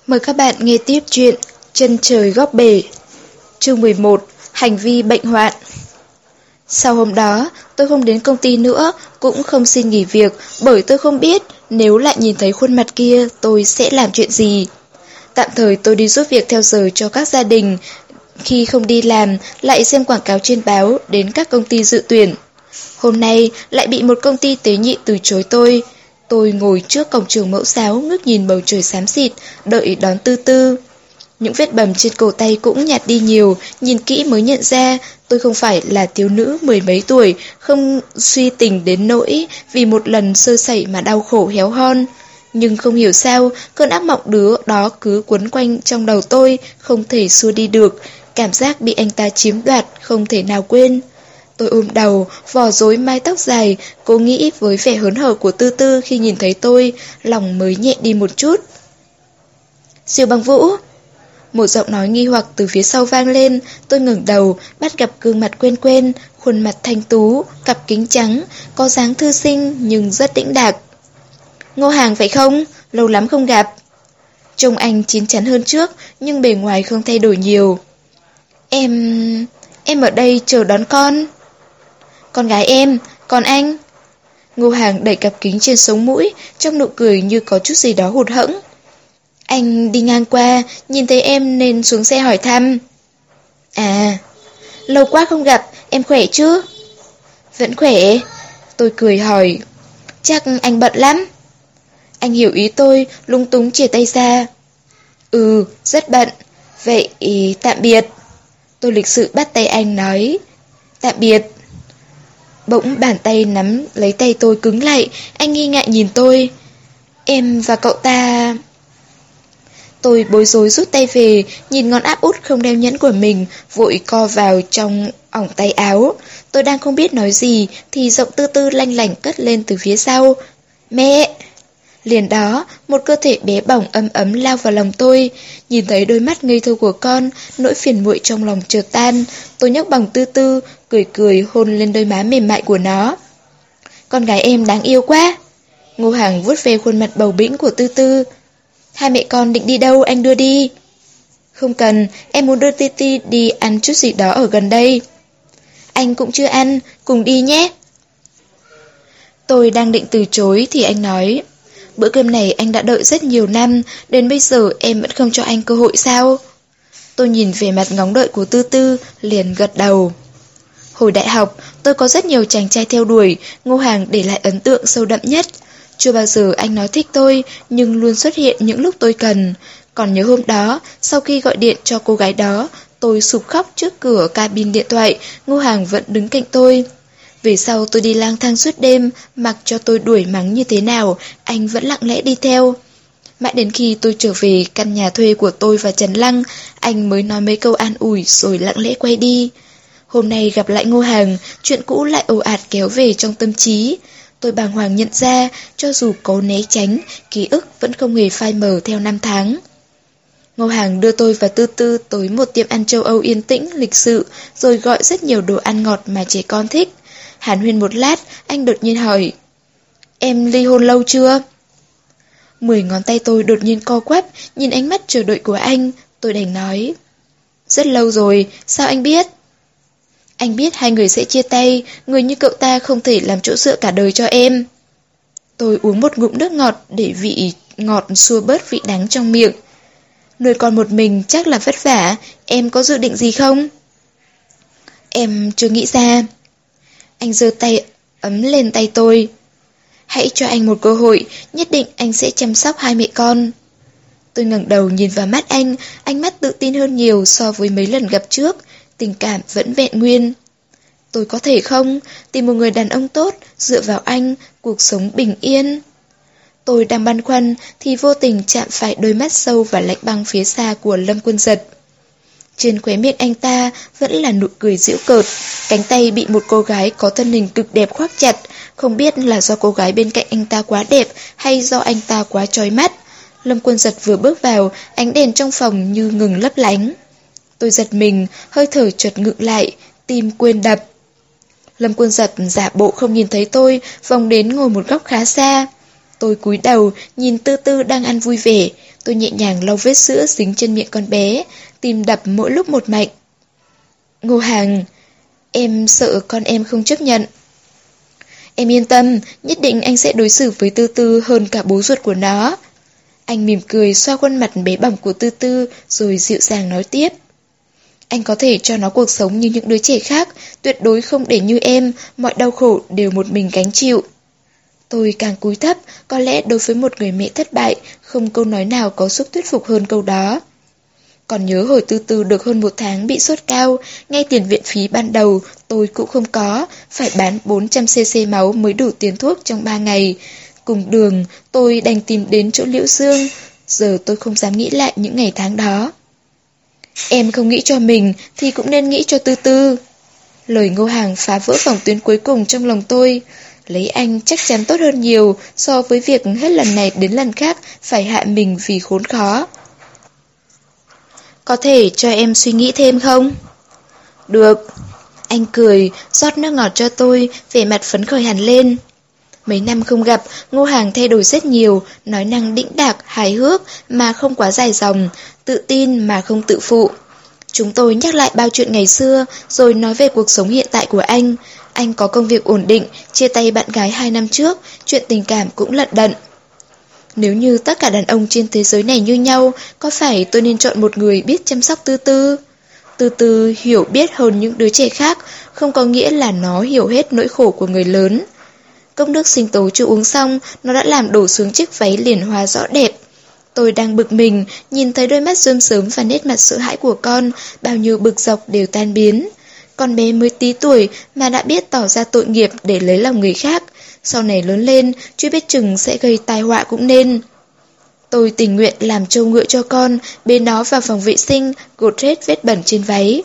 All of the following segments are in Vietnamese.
Mời các bạn nghe tiếp chuyện Chân trời góc bể. Chương 11. Hành vi bệnh hoạn. Sau hôm đó, tôi không đến công ty nữa, cũng không xin nghỉ việc, bởi tôi không biết nếu lại nhìn thấy khuôn mặt kia tôi sẽ làm chuyện gì. Tạm thời tôi đi giúp việc theo giờ cho các gia đình. Khi không đi làm, lại xem quảng cáo trên báo đến các công ty dự tuyển. Hôm nay lại bị một công ty tế nhị từ chối tôi. Tôi ngồi trước cổng trường mẫu giáo ngước nhìn bầu trời xám xịt, đợi đón Tư Tư. Những vết bầm trên cổ tay cũng nhạt đi nhiều, nhìn kỹ mới nhận ra tôi không phải là thiếu nữ mười mấy tuổi, không suy tình đến nỗi vì một lần sơ sẩy mà đau khổ héo hon. Nhưng không hiểu sao, cơn ác mộng đứa đó cứ quấn quanh trong đầu tôi, không thể xua đi được, cảm giác bị anh ta chiếm đoạt, không thể nào quên. Tôi ôm đầu, vò rối mái tóc dài, cố nghĩ với vẻ hớn hở của Tư Tư khi nhìn thấy tôi, lòng mới nhẹ đi một chút. Siêu Băng Vũ. Một giọng nói nghi hoặc từ phía sau vang lên, tôi ngẩng đầu, bắt gặp gương mặt quen quen, khuôn mặt thanh tú, cặp kính trắng, có dáng thư sinh nhưng rất đĩnh đạc. Ngô Hàng phải không? Lâu lắm không gặp. Trông anh chín chắn hơn trước, nhưng bề ngoài không thay đổi nhiều. Em ở đây chờ đón con. Con gái em, còn anh? Ngô Hàng đẩy cặp kính trên sống mũi, trong nụ cười như có chút gì đó hụt hẫng. Anh đi ngang qua, nhìn thấy em nên xuống xe hỏi thăm. À, lâu quá không gặp, em khỏe chứ? Vẫn khỏe. Tôi cười hỏi. Chắc anh bận lắm. Anh hiểu ý tôi, lung túng chìa tay ra. Ừ, rất bận. Vậy tạm biệt. Tôi lịch sự bắt tay anh nói. Tạm biệt. Bỗng bàn tay nắm lấy tay tôi cứng lại, anh nghi ngại nhìn tôi. Em và cậu ta... Tôi bối rối rút tay về, nhìn ngón áp út không đeo nhẫn của mình, vội co vào trong ỏng tay áo. Tôi đang không biết nói gì, thì giọng Tư Tư lanh lảnh cất lên từ phía sau. Mẹ! Liền đó, một cơ thể bé bỏng ấm ấm lao vào lòng tôi. Nhìn thấy đôi mắt ngây thơ của con, nỗi phiền muội trong lòng chợt tan. Tôi nhấc bỏng Tư Tư, cười cười hôn lên đôi má mềm mại của nó. Con gái em đáng yêu quá! Ngô Hàng vuốt về khuôn mặt bầu bĩnh của Tư Tư. Hai mẹ con định đi đâu anh đưa đi? Không cần, em muốn đưa Titi đi ăn chút gì đó ở gần đây. Anh cũng chưa ăn, cùng đi nhé. Tôi đang định từ chối thì anh nói. Bữa cơm này anh đã đợi rất nhiều năm, đến bây giờ em vẫn không cho anh cơ hội sao? Tôi nhìn về mặt ngóng đợi của Tư Tư, liền gật đầu. Hồi đại học, tôi có rất nhiều chàng trai theo đuổi, Ngô Hàng để lại ấn tượng sâu đậm nhất. Chưa bao giờ anh nói thích tôi, nhưng luôn xuất hiện những lúc tôi cần. Còn nhớ hôm đó, sau khi gọi điện cho cô gái đó, tôi sụp khóc trước cửa cabin điện thoại, Ngô Hàng vẫn đứng cạnh tôi. Về sau tôi đi lang thang suốt đêm, mặc cho tôi đuổi mắng như thế nào, anh vẫn lặng lẽ đi theo. Mãi đến khi tôi trở về căn nhà thuê của tôi và Trần Lăng, anh mới nói mấy câu an ủi rồi lặng lẽ quay đi. Hôm nay gặp lại Ngô Hàng, chuyện cũ lại ồ ạt kéo về trong tâm trí. Tôi bàng hoàng nhận ra, cho dù cố né tránh, ký ức vẫn không hề phai mờ theo năm tháng. Ngô Hàng đưa tôi và Tư Tư tới một tiệm ăn châu Âu yên tĩnh, lịch sự, rồi gọi rất nhiều đồ ăn ngọt mà trẻ con thích. Hàn huyên một lát, anh đột nhiên hỏi. Em ly hôn lâu chưa? 10 ngón tay tôi đột nhiên co quắp, nhìn ánh mắt chờ đợi của anh, tôi đành nói. Rất lâu rồi, sao anh biết? Anh biết hai người sẽ chia tay, người như cậu ta không thể làm chỗ dựa cả đời cho em. Tôi uống một ngụm nước ngọt để vị ngọt xua bớt vị đắng trong miệng. Nuôi con một mình chắc là vất vả, em có dự định gì không? Em chưa nghĩ ra. Anh giơ tay ấm lên tay tôi. Hãy cho anh một cơ hội, nhất định anh sẽ chăm sóc hai mẹ con. Tôi ngẩng đầu nhìn vào mắt anh, ánh mắt tự tin hơn nhiều so với mấy lần gặp trước, tình cảm vẫn vẹn nguyên. Tôi có thể không, tìm một người đàn ông tốt, dựa vào anh, cuộc sống bình yên. Tôi đang băn khoăn thì vô tình chạm phải đôi mắt sâu và lạnh băng phía xa của Lâm Quân Giật. Trên khóe miệng anh ta vẫn là nụ cười giễu cợt, cánh tay bị một cô gái có thân hình cực đẹp khoác chặt, không biết là do cô gái bên cạnh anh ta quá đẹp hay do anh ta quá chói mắt. Lâm Quân Giật vừa bước vào, ánh đèn trong phòng như ngừng lấp lánh. Tôi giật mình, hơi thở chợt ngự lại, tim quên đập. Lâm Quân Giật giả bộ không nhìn thấy tôi, vòng đến ngồi một góc khá xa. Tôi cúi đầu, nhìn Tư Tư đang ăn vui vẻ, Tôi nhẹ nhàng lau vết sữa dính trên miệng con bé, tim đập mỗi lúc một mạnh. Ngô Hàng, em sợ con em không chấp nhận. Em yên tâm, nhất định anh sẽ đối xử với Tư Tư hơn cả bố ruột của nó. Anh mỉm cười xoa khuôn mặt bé bỏng của Tư Tư rồi dịu dàng nói tiếp. Anh có thể cho nó cuộc sống như những đứa trẻ khác, tuyệt đối không để như em, mọi đau khổ đều một mình gánh chịu. Tôi càng cúi thấp, có lẽ đối với một người mẹ thất bại, không câu nói nào có sức thuyết phục hơn câu đó. Còn nhớ hồi Tư Tư được hơn 1 tháng bị sốt cao, ngay tiền viện phí ban đầu tôi cũng không có, phải bán 400cc máu mới đủ tiền thuốc trong 3 ngày. Cùng đường, tôi đành tìm đến chỗ Liễu Dương, giờ tôi không dám nghĩ lại những ngày tháng đó. Em không nghĩ cho mình thì cũng nên nghĩ cho Tư Tư. Lời Ngô Hàng phá vỡ phòng tuyến cuối cùng trong lòng tôi. Lấy anh chắc chắn tốt hơn nhiều so với việc hết lần này đến lần khác phải hạ mình vì khốn khó. Có thể cho em suy nghĩ thêm không? Được. Anh cười, rót nước ngọt cho tôi, vẻ mặt phấn khởi hẳn lên. Mấy năm không gặp, Ngô Hàng thay đổi rất nhiều, nói năng đĩnh đạc, hài hước mà không quá dài dòng, tự tin mà không tự phụ. Chúng tôi nhắc lại bao chuyện ngày xưa, rồi nói về cuộc sống hiện tại của anh. Anh có công việc ổn định, chia tay bạn gái 2 năm trước, chuyện tình cảm cũng lận đận. Nếu như tất cả đàn ông trên thế giới này như nhau, có phải tôi nên chọn một người biết chăm sóc Tư Tư? Tư Tư hiểu biết hơn những đứa trẻ khác, không có nghĩa là nó hiểu hết nỗi khổ của người lớn. Cốc nước sinh tố chưa uống xong, nó đã làm đổ xuống chiếc váy liền hoa rõ đẹp. Tôi đang bực mình, nhìn thấy đôi mắt rơm rớm và nét mặt sợ hãi của con, bao nhiêu bực dọc đều tan biến. Con bé mới tí tuổi mà đã biết tỏ ra tội nghiệp để lấy lòng người khác. Sau này lớn lên, chưa biết chừng sẽ gây tai họa cũng nên. Tôi tình nguyện làm trâu ngựa cho con, bế nó vào phòng vệ sinh, gột hết vết bẩn trên váy.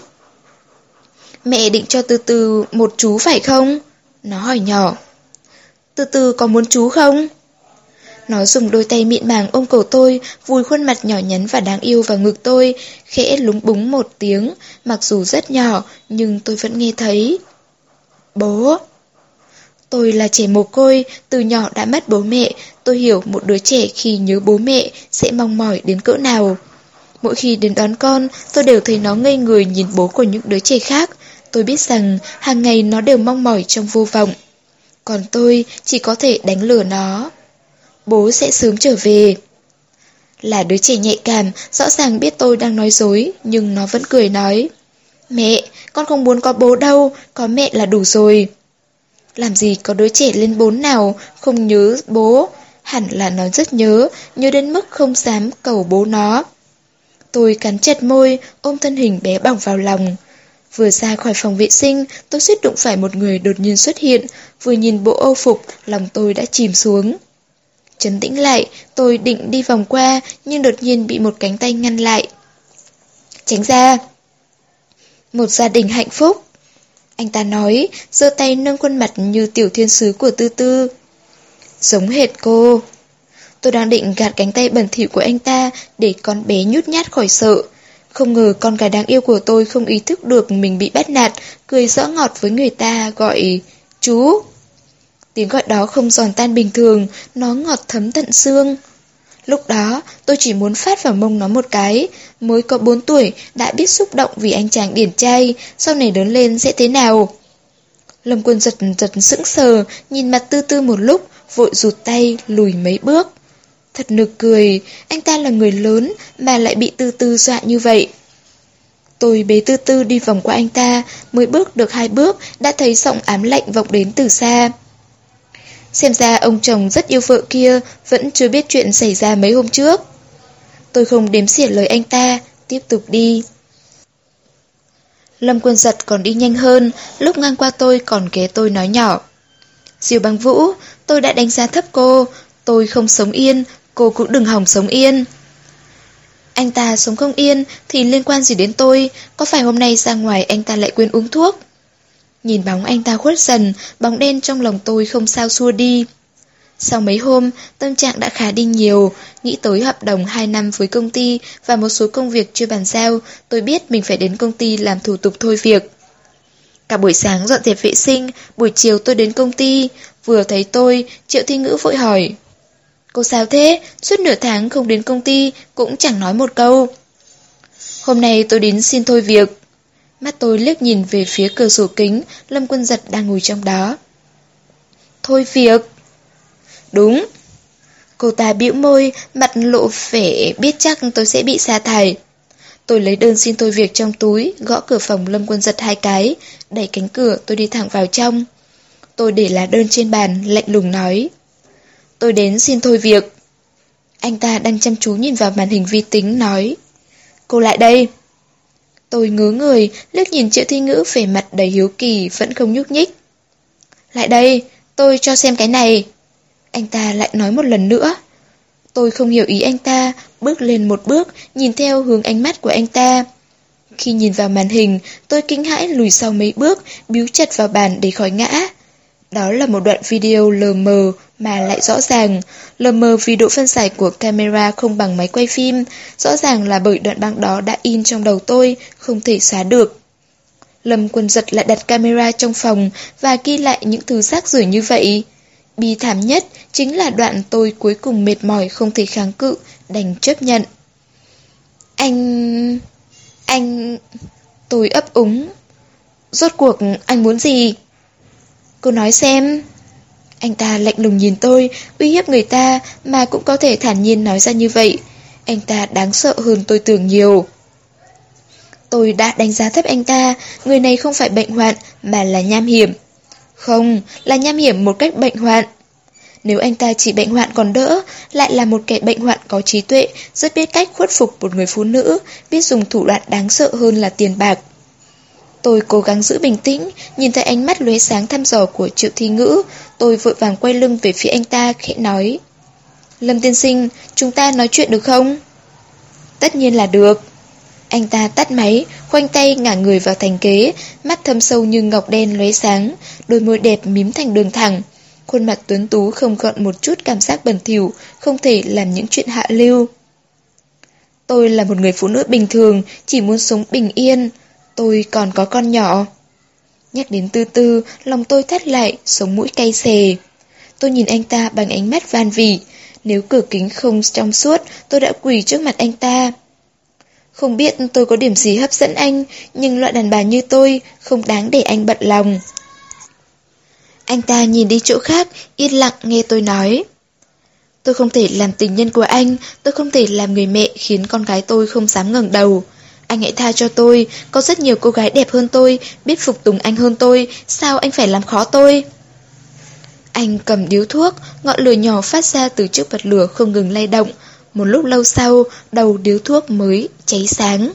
Mẹ định cho Tư Tư một chú phải không? Nó hỏi nhỏ. Tư Tư có muốn chú không? Nó dùng đôi tay mịn màng ôm cổ tôi, vùi khuôn mặt nhỏ nhắn và đáng yêu vào ngực tôi, khẽ lúng búng một tiếng, mặc dù rất nhỏ, nhưng tôi vẫn nghe thấy. Bố. Tôi là trẻ mồ côi, từ nhỏ đã mất bố mẹ, tôi hiểu một đứa trẻ khi nhớ bố mẹ sẽ mong mỏi đến cỡ nào. Mỗi khi đến đón con, tôi đều thấy nó ngây người nhìn bố của những đứa trẻ khác. Tôi biết rằng hàng ngày nó đều mong mỏi trong vô vọng. Còn tôi chỉ có thể đánh lừa nó. Bố sẽ sớm trở về. Là đứa trẻ nhạy cảm, rõ ràng biết tôi đang nói dối, nhưng nó vẫn cười nói. Mẹ, con không muốn có bố đâu, có mẹ là đủ rồi. Làm gì có đứa trẻ lên 4 nào không nhớ bố, hẳn là nó rất nhớ, nhớ đến mức không dám cầu bố nó. Tôi cắn chặt môi, ôm thân hình bé bỏng vào lòng. Vừa ra khỏi phòng vệ sinh, tôi suýt đụng phải một người đột nhiên xuất hiện, vừa nhìn bộ âu phục, lòng tôi đã chìm xuống. Trấn tĩnh lại, tôi định đi vòng qua, nhưng đột nhiên bị một cánh tay ngăn lại. Tránh ra. Một gia đình hạnh phúc. Anh ta nói, giơ tay nâng khuôn mặt như tiểu thiên sứ của Tư Tư. Giống hệt cô. Tôi đang định gạt cánh tay bẩn thỉu của anh ta để con bé nhút nhát khỏi sợ. Không ngờ con gái đáng yêu của tôi không ý thức được mình bị bắt nạt, cười giỡn ngọt với người ta gọi chú. Tiếng gọi đó không giòn tan bình thường, nó ngọt thấm tận xương. Lúc đó, tôi chỉ muốn phát vào mông nó một cái, mới có 4 tuổi đã biết xúc động vì anh chàng điển trai, sau này lớn lên sẽ thế nào. Lâm Quân giật sững sờ, nhìn mặt Tư Tư một lúc, vội rụt tay, lùi mấy bước. Thật nực cười, anh ta là người lớn mà lại bị Tư Tư dọa như vậy. Tôi bế Tư Tư đi vòng qua anh ta, mới bước được 2 bước đã thấy giọng ám lạnh vọng đến từ xa. Xem ra ông chồng rất yêu vợ kia vẫn chưa biết chuyện xảy ra mấy hôm trước. Tôi không đếm xỉa lời anh ta, tiếp tục đi. Lâm Quân Giật còn đi nhanh hơn, lúc ngang qua tôi còn ghé tôi nói nhỏ. Diêu Băng Vũ, tôi đã đánh giá thấp cô, tôi không sống yên, cô cũng đừng hòng sống yên. Anh ta sống không yên thì liên quan gì đến tôi, có phải hôm nay ra ngoài anh ta lại quên uống thuốc? Nhìn bóng anh ta khuất dần, bóng đen trong lòng tôi không sao xua đi. Sau mấy hôm, tâm trạng đã khá đi nhiều, nghĩ tới hợp đồng 2 năm với công ty và một số công việc chưa bàn giao, tôi biết mình phải đến công ty làm thủ tục thôi việc. Cả buổi sáng dọn dẹp vệ sinh, buổi chiều tôi đến công ty, vừa thấy tôi, Triệu Thi Ngữ vội hỏi. Cô sao thế? Suốt nửa tháng không đến công ty, cũng chẳng nói một câu. Hôm nay tôi đến xin thôi việc. Mắt tôi liếc nhìn về phía cửa sổ kính, Lâm Quân Giật đang ngồi trong đó. Thôi việc? Đúng. Cô ta bĩu môi, mặt lộ vẻ biết chắc tôi sẽ bị sa thải. Tôi lấy đơn xin thôi việc trong túi, gõ cửa phòng Lâm Quân Giật 2 cái, đẩy cánh cửa tôi đi thẳng vào trong. Tôi để lá đơn trên bàn, lạnh lùng nói. Tôi đến xin thôi việc. Anh ta đang chăm chú nhìn vào màn hình vi tính nói. Cô lại đây. Tôi ngớ người, liếc nhìn Triệu Thi Ngữ vẻ mặt đầy hiếu kỳ vẫn không nhúc nhích. Lại đây, tôi cho xem cái này. Anh ta lại nói một lần nữa. Tôi không hiểu ý anh ta, bước lên một bước, nhìn theo hướng ánh mắt của anh ta. Khi nhìn vào màn hình, tôi kinh hãi lùi sau mấy bước, bíu chặt vào bàn để khỏi ngã. Đó là một đoạn video lờ mờ mà lại rõ ràng. Lờ mờ vì độ phân giải của camera không bằng máy quay phim. Rõ ràng là bởi đoạn băng đó đã in trong đầu tôi, không thể xóa được. Lâm Quân Giật lại đặt camera trong phòng và ghi lại những thứ rác rưởi như vậy. Bi thảm nhất chính là đoạn tôi cuối cùng mệt mỏi không thể kháng cự, đành chấp nhận. Anh... Tôi ấp úng. Rốt cuộc anh muốn gì? Cô nói xem. Anh ta lạnh lùng nhìn tôi, uy hiếp người ta mà cũng có thể thản nhiên nói ra như vậy. Anh ta đáng sợ hơn tôi tưởng nhiều. Tôi đã đánh giá thấp anh ta, người này không phải bệnh hoạn mà là nham hiểm. Không, là nham hiểm một cách bệnh hoạn. Nếu anh ta chỉ bệnh hoạn còn đỡ, lại là một kẻ bệnh hoạn có trí tuệ, rất biết cách khuất phục một người phụ nữ, biết dùng thủ đoạn đáng sợ hơn là tiền bạc. Tôi cố gắng giữ bình tĩnh, nhìn thấy ánh mắt lóe sáng thăm dò của Triệu Thi Ngữ, tôi vội vàng quay lưng về phía anh ta, khẽ nói. Lâm tiên sinh, chúng ta nói chuyện được không? Tất nhiên là được. Anh ta tắt máy, khoanh tay ngả người vào thành ghế, mắt thâm sâu như ngọc đen lóe sáng, đôi môi đẹp mím thành đường thẳng. Khuôn mặt tuấn tú không gợn một chút cảm giác bẩn thỉu, không thể làm những chuyện hạ lưu. Tôi là một người phụ nữ bình thường, chỉ muốn sống bình yên. Tôi còn có con nhỏ. Nhắc đến Tư Tư, lòng tôi thắt lại, sống mũi cay xè. Tôi nhìn anh ta bằng ánh mắt van vỉ. Nếu cửa kính không trong suốt, tôi đã quỳ trước mặt anh ta. Không biết tôi có điểm gì hấp dẫn anh, nhưng loại đàn bà như tôi không đáng để anh bận lòng. Anh ta nhìn đi chỗ khác, yên lặng nghe tôi nói. Tôi không thể làm tình nhân của anh, tôi không thể làm người mẹ khiến con gái tôi không dám ngẩng đầu. Anh hãy tha cho tôi, có rất nhiều cô gái đẹp hơn tôi, biết phục tùng anh hơn tôi, sao anh phải làm khó tôi? Anh cầm điếu thuốc, ngọn lửa nhỏ phát ra từ chiếc bật lửa không ngừng lay động. Một lúc lâu sau, đầu điếu thuốc mới cháy sáng.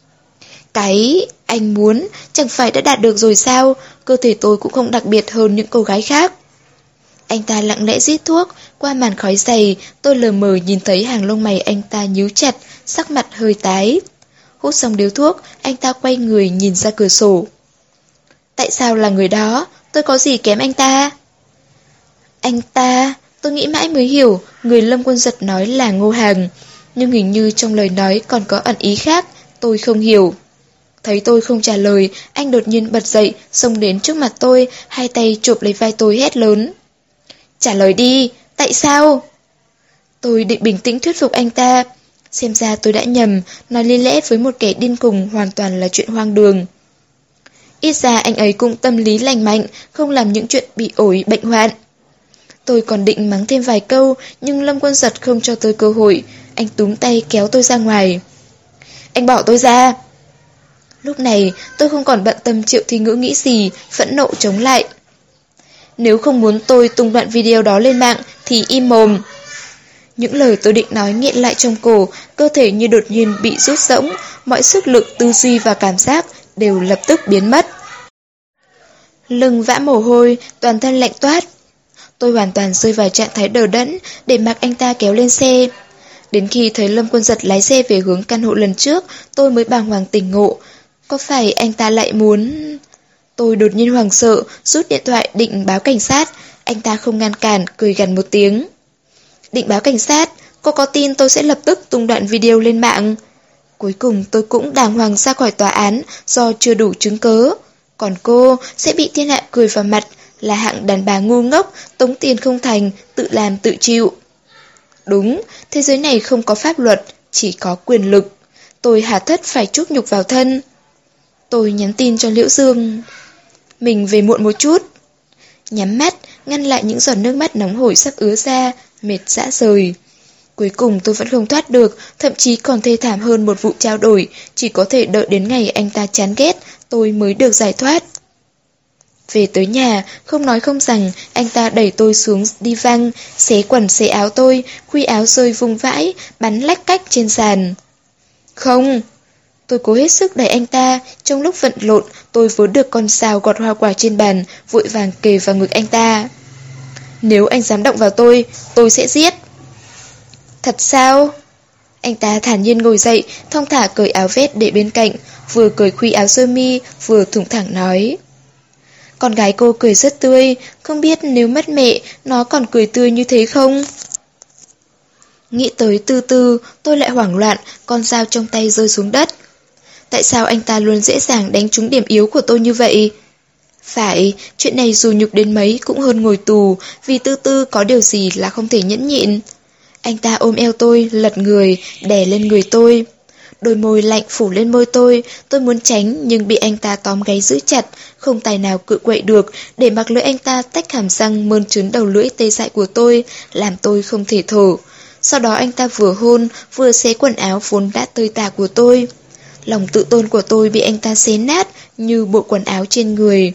Cái anh muốn chẳng phải đã đạt được rồi sao? Cơ thể tôi cũng không đặc biệt hơn những cô gái khác. Anh ta lặng lẽ rít thuốc, qua màn khói dày, tôi lờ mờ nhìn thấy hàng lông mày anh ta nhíu chặt, sắc mặt hơi tái. Hút xong điếu thuốc, anh ta quay người nhìn ra cửa sổ. Tại sao là người đó? Tôi có gì kém anh ta? Anh ta, tôi nghĩ mãi mới hiểu, người Lâm Quân Giật nói là Ngô Hàng. Nhưng hình như trong lời nói còn có ẩn ý khác, tôi không hiểu. Thấy tôi không trả lời, anh đột nhiên bật dậy, xông đến trước mặt tôi, hai tay chụp lấy vai tôi hét lớn. Trả lời đi, tại sao? Tôi định bình tĩnh thuyết phục anh ta. Xem ra tôi đã nhầm, nói lý lẽ với một kẻ điên khùng hoàn toàn là chuyện hoang đường. Ít ra anh ấy cũng tâm lý lành mạnh, không làm những chuyện bị ổi bệnh hoạn. Tôi còn định mắng thêm vài câu, nhưng Lâm Quân Giật không cho tôi cơ hội. Anh túm tay kéo tôi ra ngoài. Anh bỏ tôi ra. Lúc này tôi không còn bận tâm Triệu Thi Ngữ nghĩ gì, phẫn nộ chống lại. Nếu không muốn tôi tung đoạn video đó lên mạng thì im mồm. Những lời tôi định nói nghẹn lại trong cổ, cơ thể như đột nhiên bị rút rỗng, mọi sức lực, tư duy và cảm giác đều lập tức biến mất. Lưng vã mồ hôi, toàn thân lạnh toát. Tôi hoàn toàn rơi vào trạng thái đờ đẫn, để mặc anh ta kéo lên xe. Đến khi thấy Lâm Quân Giật lái xe về hướng căn hộ lần trước, tôi mới bàng hoàng tỉnh ngộ. Có phải anh ta lại muốn... Tôi đột nhiên hoảng sợ, rút điện thoại định báo cảnh sát. Anh ta không ngăn cản, cười gằn một tiếng. Định báo cảnh sát, cô có tin tôi sẽ lập tức tung đoạn video lên mạng. Cuối cùng tôi cũng đàng hoàng ra khỏi tòa án do chưa đủ chứng cớ. Còn cô sẽ bị thiên hạ cười vào mặt, là hạng đàn bà ngu ngốc, tống tiền không thành, tự làm tự chịu. Đúng, thế giới này không có pháp luật, chỉ có quyền lực. Tôi hà tất phải chuốc nhục vào thân. Tôi nhắn tin cho Liễu Dương. Mình về muộn một chút. Nhắm mắt, ngăn lại những giọt nước mắt nóng hổi sắp ứa ra, mệt rã rời. Cuối cùng tôi vẫn không thoát được, thậm chí còn thê thảm hơn một vụ trao đổi, chỉ có thể đợi đến ngày anh ta chán ghét, tôi mới được giải thoát. Về tới nhà, không nói không rằng, anh ta đẩy tôi xuống đi văng, xé quần xé áo tôi, khuy áo rơi vung vãi, bắn lách cách trên sàn. Không! Tôi cố hết sức đẩy anh ta, trong lúc vận lộn, tôi vớ được con sào gọt hoa quả trên bàn, vội vàng kề vào ngực anh ta. Nếu anh dám động vào tôi sẽ giết. Thật sao? Anh ta thản nhiên ngồi dậy, thong thả cởi áo vest để bên cạnh, vừa cởi khuy áo sơ mi, vừa thủng thẳng nói. Con gái cô cười rất tươi, không biết nếu mất mẹ, nó còn cười tươi như thế không? Nghĩ tới từ từ, tôi lại hoảng loạn, con dao trong tay rơi xuống đất. Tại sao anh ta luôn dễ dàng đánh trúng điểm yếu của tôi như vậy? Phải, chuyện này dù nhục đến mấy cũng hơn ngồi tù, vì Tư Tư có điều gì là không thể nhẫn nhịn. Anh ta ôm eo tôi, lật người, đè lên người tôi. Đôi môi lạnh phủ lên môi tôi muốn tránh nhưng bị anh ta tóm gáy giữ chặt, không tài nào cự quậy được, để mặc lưỡi anh ta tách hàm răng mơn trớn đầu lưỡi tê dại của tôi, làm tôi không thể thở. Sau đó anh ta vừa hôn, vừa xé quần áo vốn đã tơi tả của tôi. Lòng tự tôn của tôi bị anh ta xé nát như bộ quần áo trên người.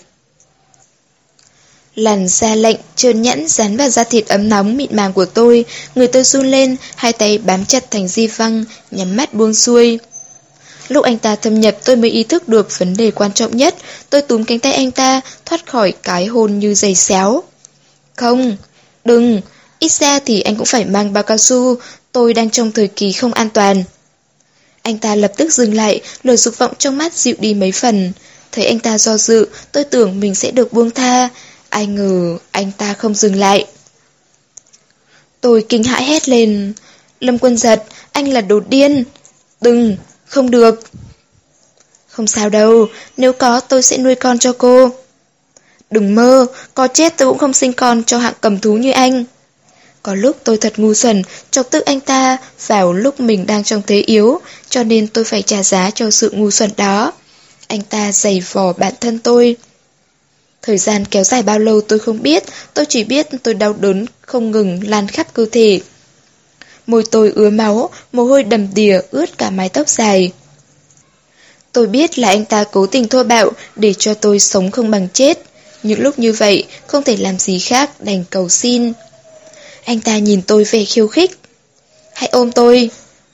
Làn da lạnh, trơn nhẵn dán vào da thịt ấm nóng mịn màng của tôi, người tôi run lên, hai tay bám chặt thành di văng, nhắm mắt buông xuôi. Lúc anh ta thâm nhập tôi mới ý thức được vấn đề quan trọng nhất, tôi túm cánh tay anh ta, thoát khỏi cái hôn như giày xéo. Không, đừng, ít ra thì anh cũng phải mang bao cao su, tôi đang trong thời kỳ không an toàn. Anh ta lập tức dừng lại, lửa dục vọng trong mắt dịu đi mấy phần. Thấy anh ta do dự, tôi tưởng mình sẽ được buông tha. Ai ngờ anh ta không dừng lại. Tôi kinh hãi hét lên. Lâm Quân Giật, anh là đồ điên. Đừng, không được. Không sao đâu, nếu có tôi sẽ nuôi con cho cô. Đừng mơ, có chết tôi cũng không sinh con cho hạng cầm thú như anh. Có lúc tôi thật ngu xuẩn, chọc tức anh ta vào lúc mình đang trong thế yếu, cho nên tôi phải trả giá cho sự ngu xuẩn đó. Anh ta giày vò bản thân tôi. Thời gian kéo dài bao lâu tôi không biết, tôi chỉ biết tôi đau đớn không ngừng lan khắp cơ thể. Môi tôi ứa máu, mồ hôi đầm đìa ướt cả mái tóc dài. Tôi biết là anh ta cố tình thô bạo để cho tôi sống không bằng chết. Những lúc như vậy, không thể làm gì khác đành cầu xin. Anh ta nhìn tôi vẻ khiêu khích. Hãy ôm tôi.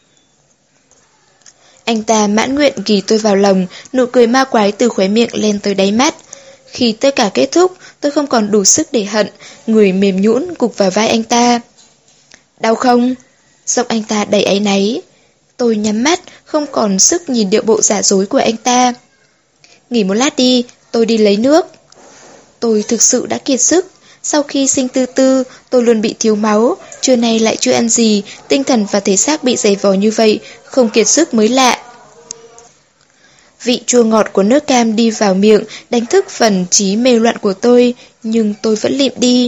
Anh ta mãn nguyện ghi tôi vào lòng, nụ cười ma quái từ khóe miệng lên tới đáy mắt. Khi tất cả kết thúc, tôi không còn đủ sức để hận, người mềm nhũn gục vào vai anh ta. Đau không? Giọng anh ta đầy áy náy. Tôi nhắm mắt, không còn sức nhìn điệu bộ giả dối của anh ta. Nghỉ một lát đi, tôi đi lấy nước. Tôi thực sự đã kiệt sức. Sau khi sinh Tư Tư, tôi luôn bị thiếu máu, trưa nay lại chưa ăn gì, tinh thần và thể xác bị dày vò như vậy, không kiệt sức mới lạ. Vị chua ngọt của nước cam đi vào miệng, đánh thức phần trí mê loạn của tôi, nhưng tôi vẫn lịm đi.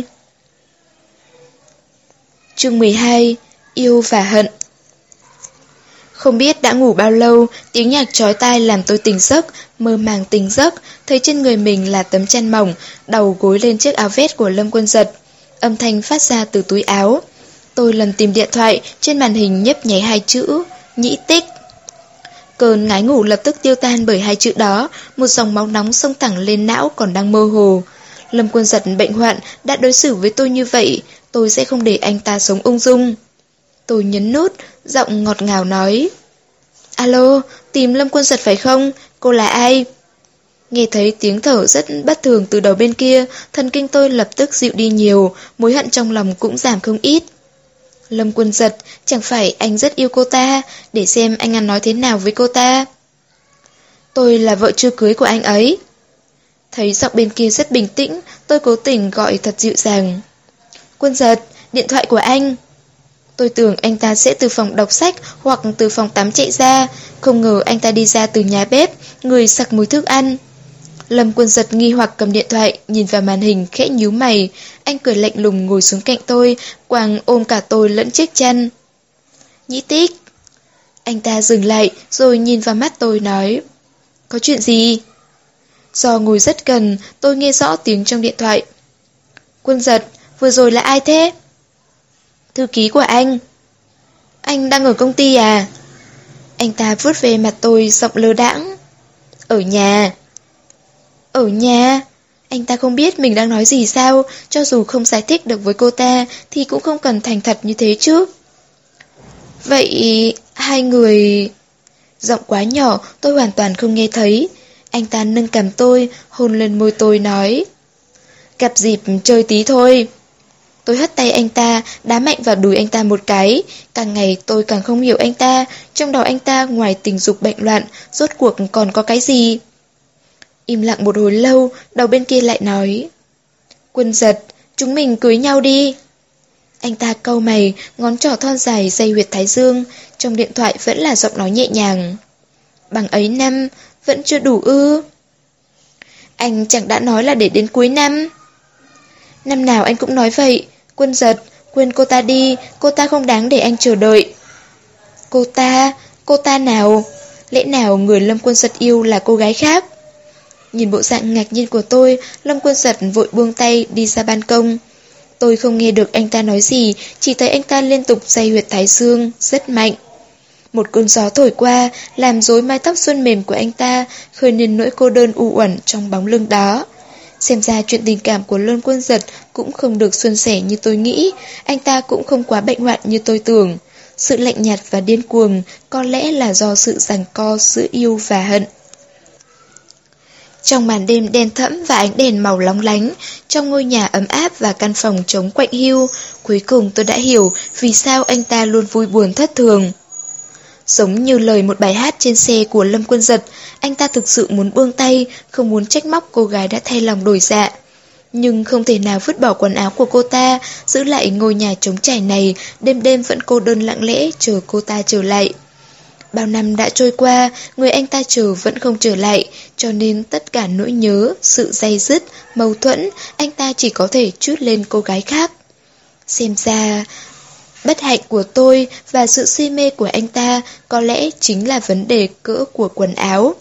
Chương 12. Yêu và hận. Không biết đã ngủ bao lâu, tiếng nhạc chói tai làm tôi tỉnh giấc, mơ màng tỉnh giấc, thấy trên người mình là tấm chăn mỏng, đầu gối lên chiếc áo vest của Lâm Quân Giật. Âm thanh phát ra từ túi áo. Tôi lần tìm điện thoại, trên màn hình nhấp nháy hai chữ, nhĩ tích. Cơn ngái ngủ lập tức tiêu tan bởi hai chữ đó, một dòng máu nóng xông thẳng lên não còn đang mơ hồ. Lâm Quân Giật bệnh hoạn đã đối xử với tôi như vậy, tôi sẽ không để anh ta sống ung dung. Tôi nhấn nút, giọng ngọt ngào nói. Alo, tìm Lâm Quân Giật phải không? Cô là ai? Nghe thấy tiếng thở rất bất thường từ đầu bên kia, thần kinh tôi lập tức dịu đi nhiều, mối hận trong lòng cũng giảm không ít. Lâm Quân Giật, chẳng phải anh rất yêu cô ta, để xem anh ăn nói thế nào với cô ta. Tôi là vợ chưa cưới của anh ấy. Thấy giọng bên kia rất bình tĩnh, tôi cố tình gọi thật dịu dàng. Quân Giật, điện thoại của anh. Tôi tưởng anh ta sẽ từ phòng đọc sách hoặc từ phòng tắm chạy ra, không ngờ anh ta đi ra từ nhà bếp, người sặc mùi thức ăn. Lâm Quân Giật nghi hoặc cầm điện thoại, nhìn vào màn hình khẽ nhíu mày. Anh cười lạnh lùng ngồi xuống cạnh tôi, quàng ôm cả tôi lẫn chiếc chăn. Nhĩ Tích. Anh ta dừng lại rồi nhìn vào mắt tôi nói. Có chuyện gì? Do ngồi rất gần, tôi nghe rõ tiếng trong điện thoại. Quân Giật, vừa rồi là ai thế? Thư ký của anh. Anh đang ở công ty à? Anh ta vuốt về mặt tôi giọng lơ đãng. Ở nhà. Ở nhà? Anh ta không biết mình đang nói gì sao? Cho dù không giải thích được với cô ta thì cũng không cần thành thật như thế chứ. Vậy hai người... Giọng quá nhỏ tôi hoàn toàn không nghe thấy. Anh ta nâng cằm tôi, hôn lên môi tôi nói. Gặp dịp chơi tí thôi. Tôi hất tay anh ta, đá mạnh vào đùi anh ta một cái. Càng ngày tôi càng không hiểu anh ta. Trong đầu anh ta ngoài tình dục bệnh loạn, rốt cuộc còn có cái gì? Im lặng một hồi lâu, đầu bên kia lại nói. Quân Giật, chúng mình cưới nhau đi. Anh ta cau mày, ngón trỏ thon dài dây huyệt thái dương. Trong điện thoại vẫn là giọng nói nhẹ nhàng. Bằng ấy năm, vẫn chưa đủ ư? Anh chẳng đã nói là để đến cuối năm. Năm nào anh cũng nói vậy. Quân Giật, quên cô ta đi, cô ta không đáng để anh chờ đợi. Cô ta nào? Lẽ nào người Lâm Quân Giật yêu là cô gái khác? Nhìn bộ dạng ngạc nhiên của tôi, Lâm Quân Giật vội buông tay đi ra ban công. Tôi không nghe được anh ta nói gì, chỉ thấy anh ta liên tục day huyệt thái dương, rất mạnh. Một cơn gió thổi qua, làm rối mái tóc xuân mềm của anh ta, khơi nên nỗi cô đơn u uẩn trong bóng lưng đó. Xem ra chuyện tình cảm của Lâm Quân Giật cũng không được suôn sẻ như tôi nghĩ, anh ta cũng không quá bệnh hoạn như tôi tưởng. Sự lạnh nhạt và điên cuồng có lẽ là do sự giằng co giữa yêu và hận. Trong màn đêm đen thẫm và ánh đèn màu lóng lánh, trong ngôi nhà ấm áp và căn phòng trống quạnh hiu, cuối cùng tôi đã hiểu vì sao anh ta luôn vui buồn thất thường. Giống như lời một bài hát trên xe của Lâm Quân Giật, anh ta thực sự muốn buông tay, không muốn trách móc cô gái đã thay lòng đổi dạ. Nhưng không thể nào vứt bỏ quần áo của cô ta, giữ lại ngôi nhà trống trải này, đêm đêm vẫn cô đơn lặng lẽ chờ cô ta trở lại. Bao năm đã trôi qua, người anh ta chờ vẫn không trở lại, cho nên tất cả nỗi nhớ, sự day dứt, mâu thuẫn, anh ta chỉ có thể trút lên cô gái khác. Xem ra, bất hạnh của tôi và sự si mê của anh ta có lẽ chính là vấn đề cỡ của quần áo.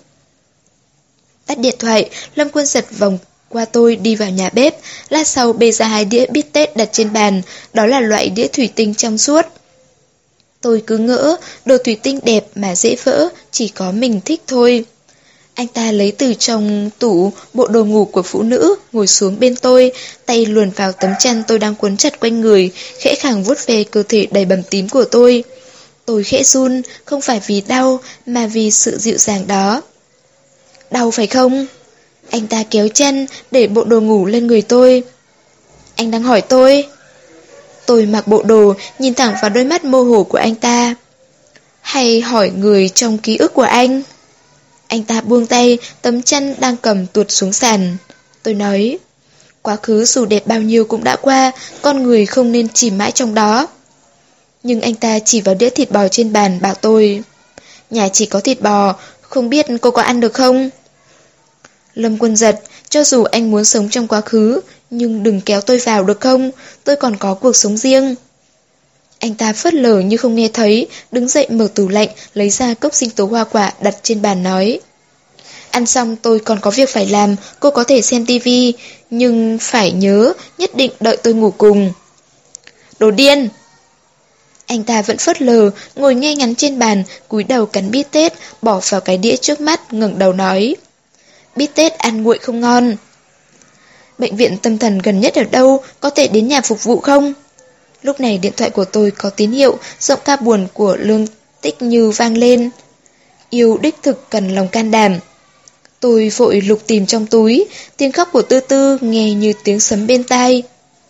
Tắt điện thoại, Lâm Quân Giật vòng qua tôi đi vào nhà bếp, lát sau bê ra 2 đĩa bít tết đặt trên bàn, đó là loại đĩa thủy tinh trong suốt. Tôi cứ ngỡ, đồ thủy tinh đẹp mà dễ vỡ, chỉ có mình thích thôi. Anh ta lấy từ trong tủ bộ đồ ngủ của phụ nữ, ngồi xuống bên tôi, tay luồn vào tấm chăn tôi đang quấn chặt quanh người, khẽ khàng vuốt về cơ thể đầy bầm tím của tôi. Tôi khẽ run, không phải vì đau, mà vì sự dịu dàng đó. Đau phải không? Anh ta kéo chăn, để bộ đồ ngủ lên người tôi. Anh đang hỏi tôi. Tôi mặc bộ đồ, nhìn thẳng vào đôi mắt mơ hồ của anh ta. Hay hỏi người trong ký ức của anh? Anh ta buông tay, tấm chăn đang cầm tuột xuống sàn. Tôi nói, quá khứ dù đẹp bao nhiêu cũng đã qua, con người không nên chìm mãi trong đó. Nhưng anh ta chỉ vào đĩa thịt bò trên bàn bảo tôi, nhà chỉ có thịt bò, không biết cô có ăn được không? Lâm Quân Giật, cho dù anh muốn sống trong quá khứ, nhưng đừng kéo tôi vào được không? Tôi còn có cuộc sống riêng. Anh ta phớt lờ như không nghe thấy, đứng dậy mở tủ lạnh, lấy ra cốc sinh tố hoa quả đặt trên bàn nói. Ăn xong tôi còn có việc phải làm, cô có thể xem tivi, nhưng phải nhớ, nhất định đợi tôi ngủ cùng. Đồ điên! Anh ta vẫn phớt lờ, ngồi ngay ngắn trên bàn, cúi đầu cắn bít tết, bỏ vào cái đĩa trước mắt, ngẩng đầu nói. Bít tết ăn nguội không ngon. Bệnh viện tâm thần gần nhất ở đâu, có thể đến nhà phục vụ không? Lúc này điện thoại của tôi có tín hiệu, giọng ca buồn của Lương Tích Như vang lên. Yêu đích thực cần lòng can đảm. Tôi vội lục tìm trong túi, tiếng khóc của Tư Tư nghe như tiếng sấm bên tai.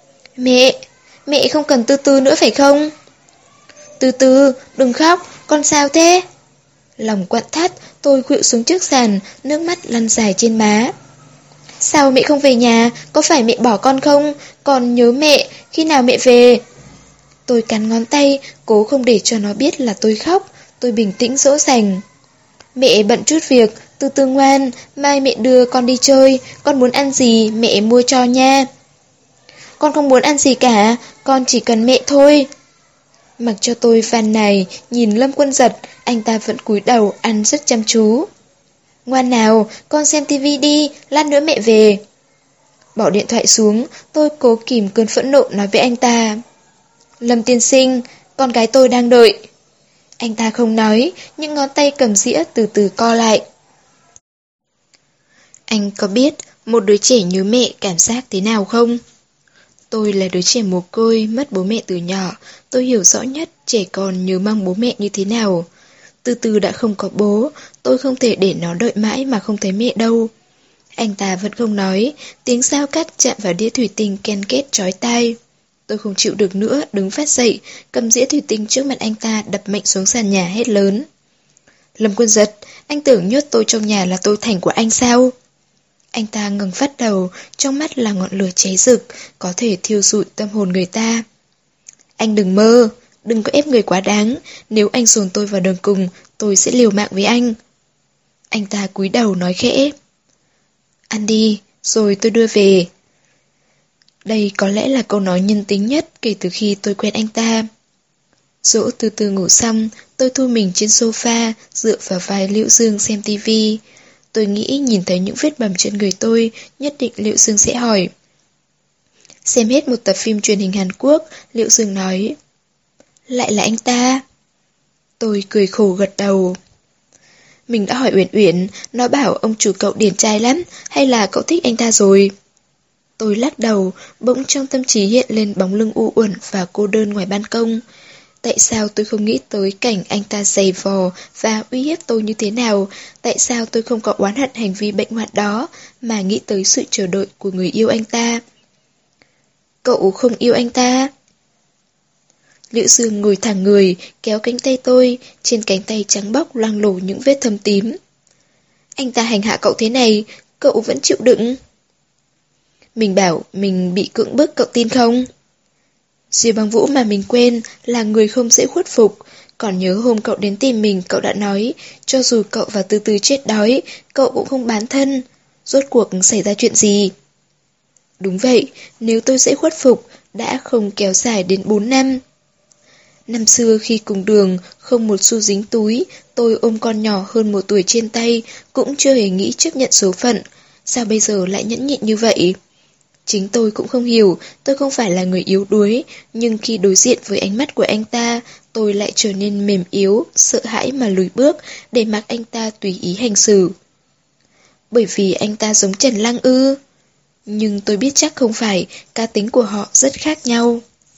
Mẹ không cần Tư Tư nữa phải không? Tư Tư, đừng khóc, con sao thế? Lòng quặn thắt, tôi khuỵu xuống trước sàn, nước mắt lăn dài trên má. Sao mẹ không về nhà? Có phải mẹ bỏ con không? Con nhớ mẹ, khi nào mẹ về? Tôi cắn ngón tay, cố không để cho nó biết là tôi khóc. Tôi bình tĩnh dỗ dành. Mẹ bận chút việc, Từ từ ngoan, mai mẹ đưa con đi chơi, con muốn ăn gì mẹ mua cho nha. Con không muốn ăn gì cả, con chỉ cần mẹ thôi. Mặc cho tôi phàn nàn nhìn Lâm Quân Giật, anh ta vẫn cúi đầu ăn rất chăm chú. Ngoan nào, con xem tivi đi, lát nữa mẹ về. Bỏ điện thoại xuống, tôi cố kìm cơn phẫn nộ nói với anh ta. Lâm tiên sinh, con gái tôi đang đợi. Anh ta không nói, những ngón tay cầm dĩa từ từ co lại. Anh có biết một đứa trẻ nhớ mẹ cảm giác thế nào không? Tôi là đứa trẻ mồ côi, mất bố mẹ từ nhỏ, tôi hiểu rõ nhất trẻ con nhớ mong bố mẹ như thế nào. Từ từ đã không có bố, tôi không thể để nó đợi mãi mà không thấy mẹ đâu. Anh ta vẫn không nói, tiếng dao cắt chạm vào đĩa thủy tinh ken két chói tai. Tôi không chịu được nữa, đứng phát dậy, cầm dĩa thủy tinh trước mặt anh ta đập mạnh xuống sàn nhà hét lớn. Lâm Quân Giật, anh tưởng nhốt tôi trong nhà là tôi thành của anh sao? Anh ta ngẩng phát đầu, trong mắt là ngọn lửa cháy rực, có thể thiêu rụi tâm hồn người ta. Anh đừng mơ, đừng có ép người quá đáng, nếu anh dồn tôi vào đường cùng, tôi sẽ liều mạng với anh. Anh ta cúi đầu nói khẽ. Ăn đi, rồi tôi đưa về. Đây có lẽ là câu nói nhân tính nhất kể từ khi tôi quen anh ta. Dỗ từ từ ngủ xong, tôi thu mình trên sofa, dựa vào vai Liễu Dương xem tivi. Tôi nghĩ nhìn thấy những vết bầm trên người tôi, nhất định Liễu Dương sẽ hỏi. Xem hết một tập phim truyền hình Hàn Quốc, Liễu Dương nói. Lại là anh ta. Tôi cười khổ gật đầu. Mình đã hỏi Uyển Uyển, nó bảo ông chủ cậu điển trai lắm, hay là cậu thích anh ta rồi? Tôi lắc đầu, bỗng trong tâm trí hiện lên bóng lưng u uẩn và cô đơn ngoài ban công. Tại sao tôi không nghĩ tới cảnh anh ta giày vò và uy hiếp tôi như thế nào? Tại sao tôi không có oán hận hành vi bệnh hoạn đó, mà nghĩ tới sự chờ đợi của người yêu anh ta? Cậu không yêu anh ta? Liễu Dương ngồi thẳng người, kéo cánh tay tôi, trên cánh tay trắng bóc loang lổ những vết thâm tím. Anh ta hành hạ cậu thế này, cậu vẫn chịu đựng? Mình bảo mình bị cưỡng bức, cậu tin không? Diêu Băng Vũ mà mình quên là người không dễ khuất phục. Còn nhớ hôm cậu đến tìm mình, cậu đã nói, cho dù cậu và Từ Từ chết đói, cậu cũng không bán thân. Rốt cuộc xảy ra chuyện gì? Đúng vậy, nếu tôi dễ khuất phục, đã không kéo dài đến 4 năm. Năm xưa khi cùng đường, không một xu dính túi, tôi ôm con nhỏ hơn 1 tuổi trên tay, cũng chưa hề nghĩ chấp nhận số phận. Sao bây giờ lại nhẫn nhịn như vậy? Chính tôi cũng không hiểu, tôi không phải là người yếu đuối, nhưng khi đối diện với ánh mắt của anh ta, tôi lại trở nên mềm yếu, sợ hãi mà lùi bước, để mặc anh ta tùy ý hành xử. Bởi vì anh ta giống Trần Lăng ư? Nhưng tôi biết chắc không phải, cá tính của họ rất khác nhau.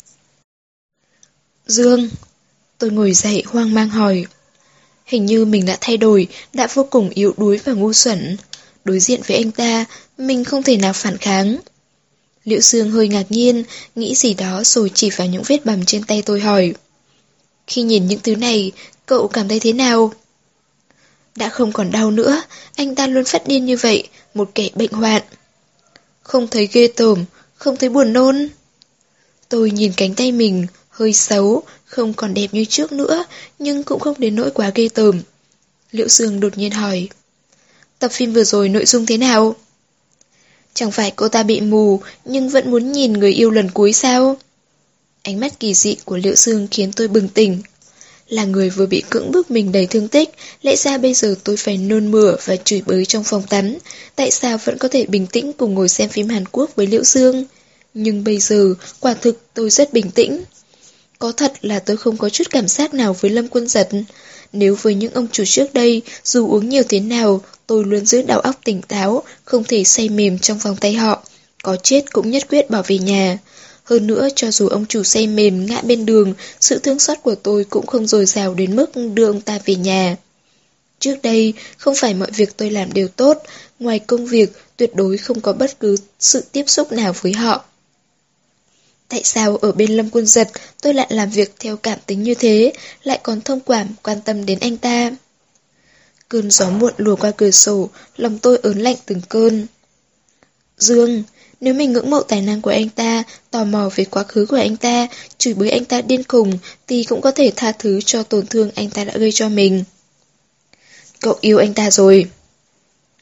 Dương, tôi ngồi dậy hoang mang hỏi. Hình như mình đã thay đổi, đã vô cùng yếu đuối và ngu xuẩn. Đối diện với anh ta, mình không thể nào phản kháng. Liễu Dương hơi ngạc nhiên, nghĩ gì đó rồi chỉ vào những vết bầm trên tay tôi hỏi. Khi nhìn những thứ này, cậu cảm thấy thế nào? Đã không còn đau nữa, anh ta luôn phát điên như vậy, một kẻ bệnh hoạn. Không thấy ghê tởm, không thấy buồn nôn. Tôi nhìn cánh tay mình, hơi xấu, không còn đẹp như trước nữa, nhưng cũng không đến nỗi quá ghê tởm. Liễu Dương đột nhiên hỏi. Tập phim vừa rồi nội dung thế nào? Chẳng phải cô ta bị mù, nhưng vẫn muốn nhìn người yêu lần cuối sao? Ánh mắt kỳ dị của Liễu Dương khiến tôi bừng tỉnh. Là người vừa bị cưỡng bức mình đầy thương tích, lẽ ra bây giờ tôi phải nôn mửa và chửi bới trong phòng tắm. Tại sao vẫn có thể bình tĩnh cùng ngồi xem phim Hàn Quốc với Liễu Dương? Nhưng bây giờ, quả thực tôi rất bình tĩnh. Có thật là tôi không có chút cảm giác nào với Lâm Quân Giật. Nếu với những ông chủ trước đây, dù uống nhiều thế nào, tôi luôn giữ đầu óc tỉnh táo, không thể say mềm trong vòng tay họ. Có chết cũng nhất quyết bỏ về nhà. Hơn nữa, cho dù ông chủ say mềm ngã bên đường, sự thương xót của tôi cũng không dồi dào đến mức đưa ông ta về nhà. Trước đây, không phải mọi việc tôi làm đều tốt, ngoài công việc, tuyệt đối không có bất cứ sự tiếp xúc nào với họ. Tại sao ở bên Lâm Quân Giật tôi lại làm việc theo cảm tính như thế, lại còn thông cảm quan tâm đến anh ta? Cơn gió muộn lùa qua cửa sổ, lòng tôi ớn lạnh từng cơn. Dương, nếu mình ngưỡng mộ tài năng của anh ta, tò mò về quá khứ của anh ta, chửi bới anh ta điên khùng, thì cũng có thể tha thứ cho tổn thương anh ta đã gây cho mình. Cậu yêu anh ta rồi.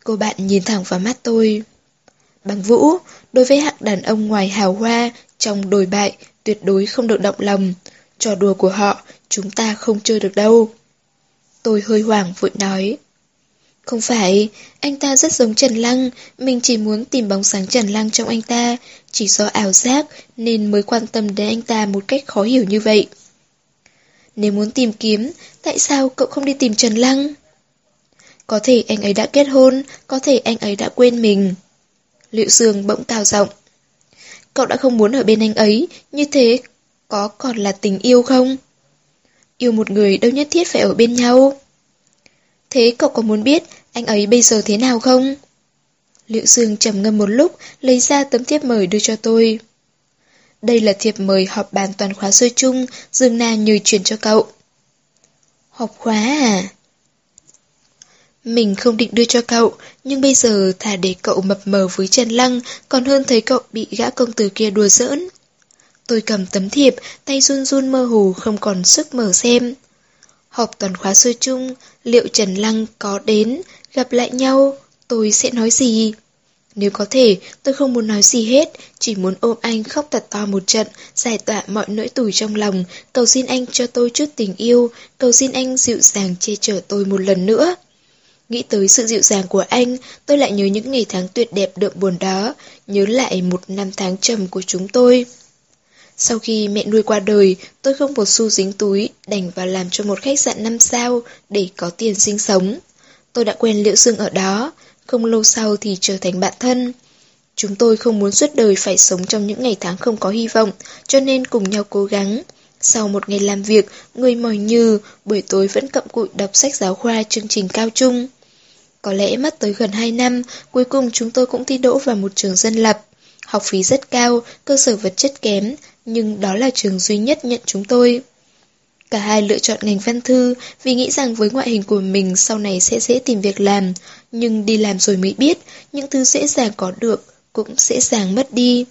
Cô bạn nhìn thẳng vào mắt tôi. Bằng Vũ, đối với hạng đàn ông ngoài hào hoa, trong đồi bại, tuyệt đối không được động lòng. Trò đùa của họ, chúng ta không chơi được đâu. Tôi hơi hoảng vội nói. Không phải, anh ta rất giống Trần Lăng, mình chỉ muốn tìm bóng sáng Trần Lăng trong anh ta, chỉ do ảo giác nên mới quan tâm đến anh ta một cách khó hiểu như vậy. Nếu muốn tìm kiếm, tại sao cậu không đi tìm Trần Lăng? Có thể anh ấy đã kết hôn, có thể anh ấy đã quên mình. Liệu Dương bỗng cao giọng. Cậu đã không muốn ở bên anh ấy, như thế có còn là tình yêu không? Yêu một người đâu nhất thiết phải ở bên nhau. Thế cậu có muốn biết anh ấy bây giờ thế nào không? Liệu Dương trầm ngâm một lúc, lấy ra tấm thiếp mời đưa cho tôi. Đây là thiệp mời họp bàn toàn khóa sơ chung, Dương Na nhờ chuyển cho cậu. Họp khóa à? Mình không định đưa cho cậu, nhưng bây giờ thà để cậu mập mờ với Trần Lăng, còn hơn thấy cậu bị gã công tử kia đùa giỡn. Tôi cầm tấm thiệp, tay run run mơ hồ không còn sức mở xem. Họp toàn khóa sơ chung, liệu Trần Lăng có đến, gặp lại nhau, tôi sẽ nói gì? Nếu có thể, tôi không muốn nói gì hết, chỉ muốn ôm anh khóc thật to một trận, giải tỏa mọi nỗi tủi trong lòng, cầu xin anh cho tôi chút tình yêu, cầu xin anh dịu dàng che chở tôi một lần nữa. Nghĩ tới sự dịu dàng của anh, tôi lại nhớ những ngày tháng tuyệt đẹp đượm buồn đó, nhớ lại một năm tháng trầm của chúng tôi. Sau khi mẹ nuôi qua đời, tôi không một xu dính túi, đành vào làm cho một khách sạn 5 sao để có tiền sinh sống. Tôi đã quen Liễu Dương ở đó, không lâu sau thì trở thành bạn thân. Chúng tôi không muốn suốt đời phải sống trong những ngày tháng không có hy vọng, cho nên cùng nhau cố gắng. Sau một ngày làm việc, người mỏi nhừ, buổi tối vẫn cặm cụi đọc sách giáo khoa chương trình cao trung. Có lẽ mất tới gần 2 năm, cuối cùng chúng tôi cũng thi đỗ vào một trường dân lập. Học phí rất cao, cơ sở vật chất kém, nhưng đó là trường duy nhất nhận chúng tôi. Cả hai lựa chọn ngành văn thư vì nghĩ rằng với ngoại hình của mình sau này sẽ dễ tìm việc làm, nhưng đi làm rồi mới biết những thứ dễ dàng có được cũng dễ dàng mất đi.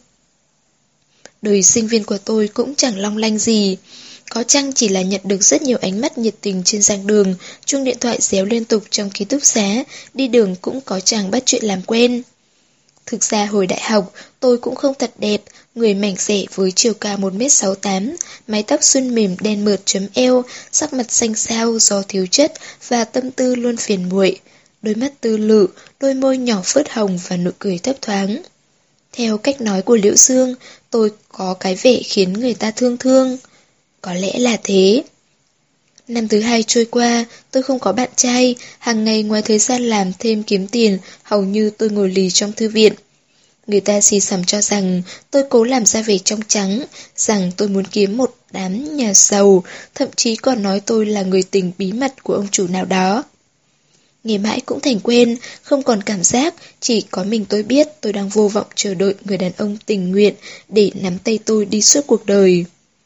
Đời sinh viên của tôi cũng chẳng long lanh gì. Có chăng chỉ là nhận được rất nhiều ánh mắt nhiệt tình trên giảng đường, chuông điện thoại réo liên tục trong ký túc xá, đi đường cũng có chàng bắt chuyện làm quen. Thực ra hồi đại học, tôi cũng không thật đẹp, người mảnh rẻ với chiều cao 1m68, mái tóc xuân mềm đen mượt chấm eo, sắc mặt xanh xao do thiếu chất và tâm tư luôn phiền muội, đôi mắt tư lự, đôi môi nhỏ phớt hồng và nụ cười thấp thoáng. Theo cách nói của Liễu Dương, tôi có cái vẻ khiến người ta thương thương. Có lẽ là thế. Năm thứ 2 trôi qua, tôi không có bạn trai, hàng ngày ngoài thời gian làm thêm kiếm tiền, hầu như tôi ngồi lì trong thư viện. Người ta xì xầm cho rằng tôi cố làm ra vẻ trong trắng, rằng tôi muốn kiếm một đám nhà giàu, thậm chí còn nói tôi là người tình bí mật của ông chủ nào đó. Nghe mãi cũng thành quen, không còn cảm giác, chỉ có mình tôi biết tôi đang vô vọng chờ đợi người đàn ông tình nguyện để nắm tay tôi đi suốt cuộc đời.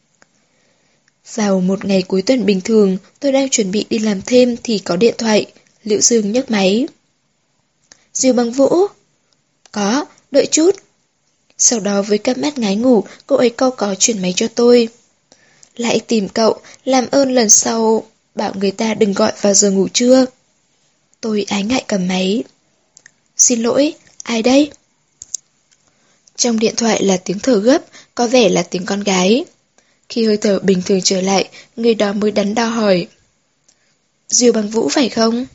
Vào một ngày cuối tuần bình thường, tôi đang chuẩn bị đi làm thêm thì có điện thoại. Liễu Dương nhấc máy. Diêu Bằng Vũ. Có, đợi chút. Sau đó với cặp mắt ngái ngủ, cô ấy cau có chuyển máy cho tôi. Lại tìm cậu, làm ơn lần sau bảo người ta đừng gọi vào giờ ngủ trưa. Tôi ái ngại cầm máy. Xin lỗi, ai đây? Trong điện thoại là tiếng thở gấp, có vẻ là tiếng con gái. Khi hơi thở bình thường trở lại, người đó mới đắn đo hỏi. Diêu Bằng Vũ phải không?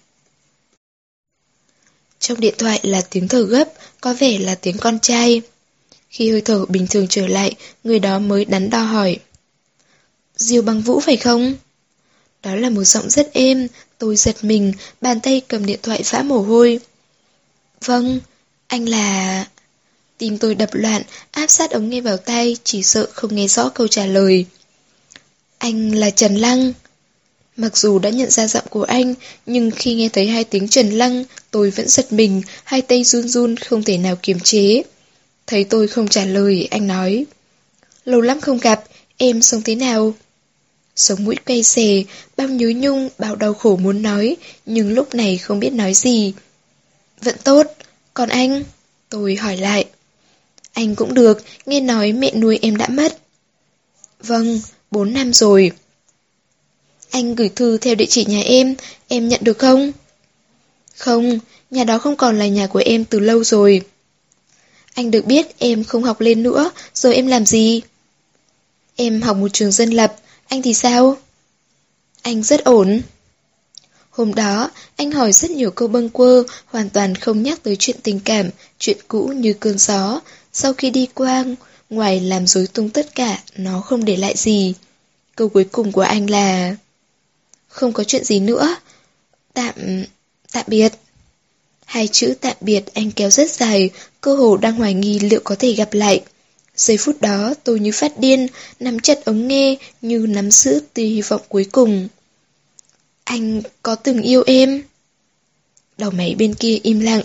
Trong điện thoại là tiếng thở gấp, có vẻ là tiếng con trai. Khi hơi thở bình thường trở lại, người đó mới đắn đo hỏi. Diêu Bằng Vũ phải không? Đó là một giọng rất êm, tôi giật mình, bàn tay cầm điện thoại vã mồ hôi. Vâng, anh là... Tim tôi đập loạn, áp sát ống nghe vào tai, chỉ sợ không nghe rõ câu trả lời. Anh là Trần Lăng. Mặc dù đã nhận ra giọng của anh, nhưng khi nghe thấy hai tiếng Trần Lăng, tôi vẫn giật mình, hai tay run run không thể nào kiềm chế. Thấy tôi không trả lời, anh nói. Lâu lắm không gặp, em sống thế nào? Sống mũi cay xè, bao nhớ nhung, bao đau khổ muốn nói, nhưng lúc này không biết nói gì. Vẫn tốt, còn anh? Tôi hỏi lại. Anh cũng được, nghe nói mẹ nuôi em đã mất. Vâng, 4 năm rồi. Anh gửi thư theo địa chỉ nhà em nhận được không? Không, nhà đó không còn là nhà của em từ lâu rồi. Anh được biết em không học lên nữa, rồi em làm gì? Em học một trường dân lập, anh thì sao? Anh rất ổn. Hôm đó, anh hỏi rất nhiều câu bâng quơ, hoàn toàn không nhắc tới chuyện tình cảm, chuyện cũ như cơn gió. Sau khi đi qua, ngoài làm rối tung tất cả, nó không để lại gì. Câu cuối cùng của anh là... Không có chuyện gì nữa. Tạm biệt. Hai chữ tạm biệt anh kéo rất dài, cơ hồ đang hoài nghi liệu có thể gặp lại. Giây phút đó tôi như phát điên, nắm chặt ống nghe như nắm giữ tia hy vọng cuối cùng. Anh có từng yêu em? Đầu máy bên kia im lặng.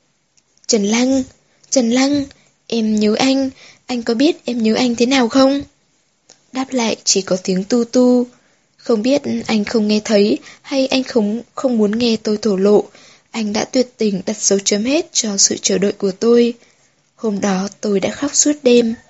Trần Lăng, em nhớ anh có biết em nhớ anh thế nào không? Đáp lại chỉ có tiếng tu tu. Không biết anh không nghe thấy hay anh không muốn nghe tôi thổ lộ. Anh đã tuyệt tình đặt dấu chấm hết cho sự chờ đợi của tôi. Hôm đó tôi đã khóc suốt đêm.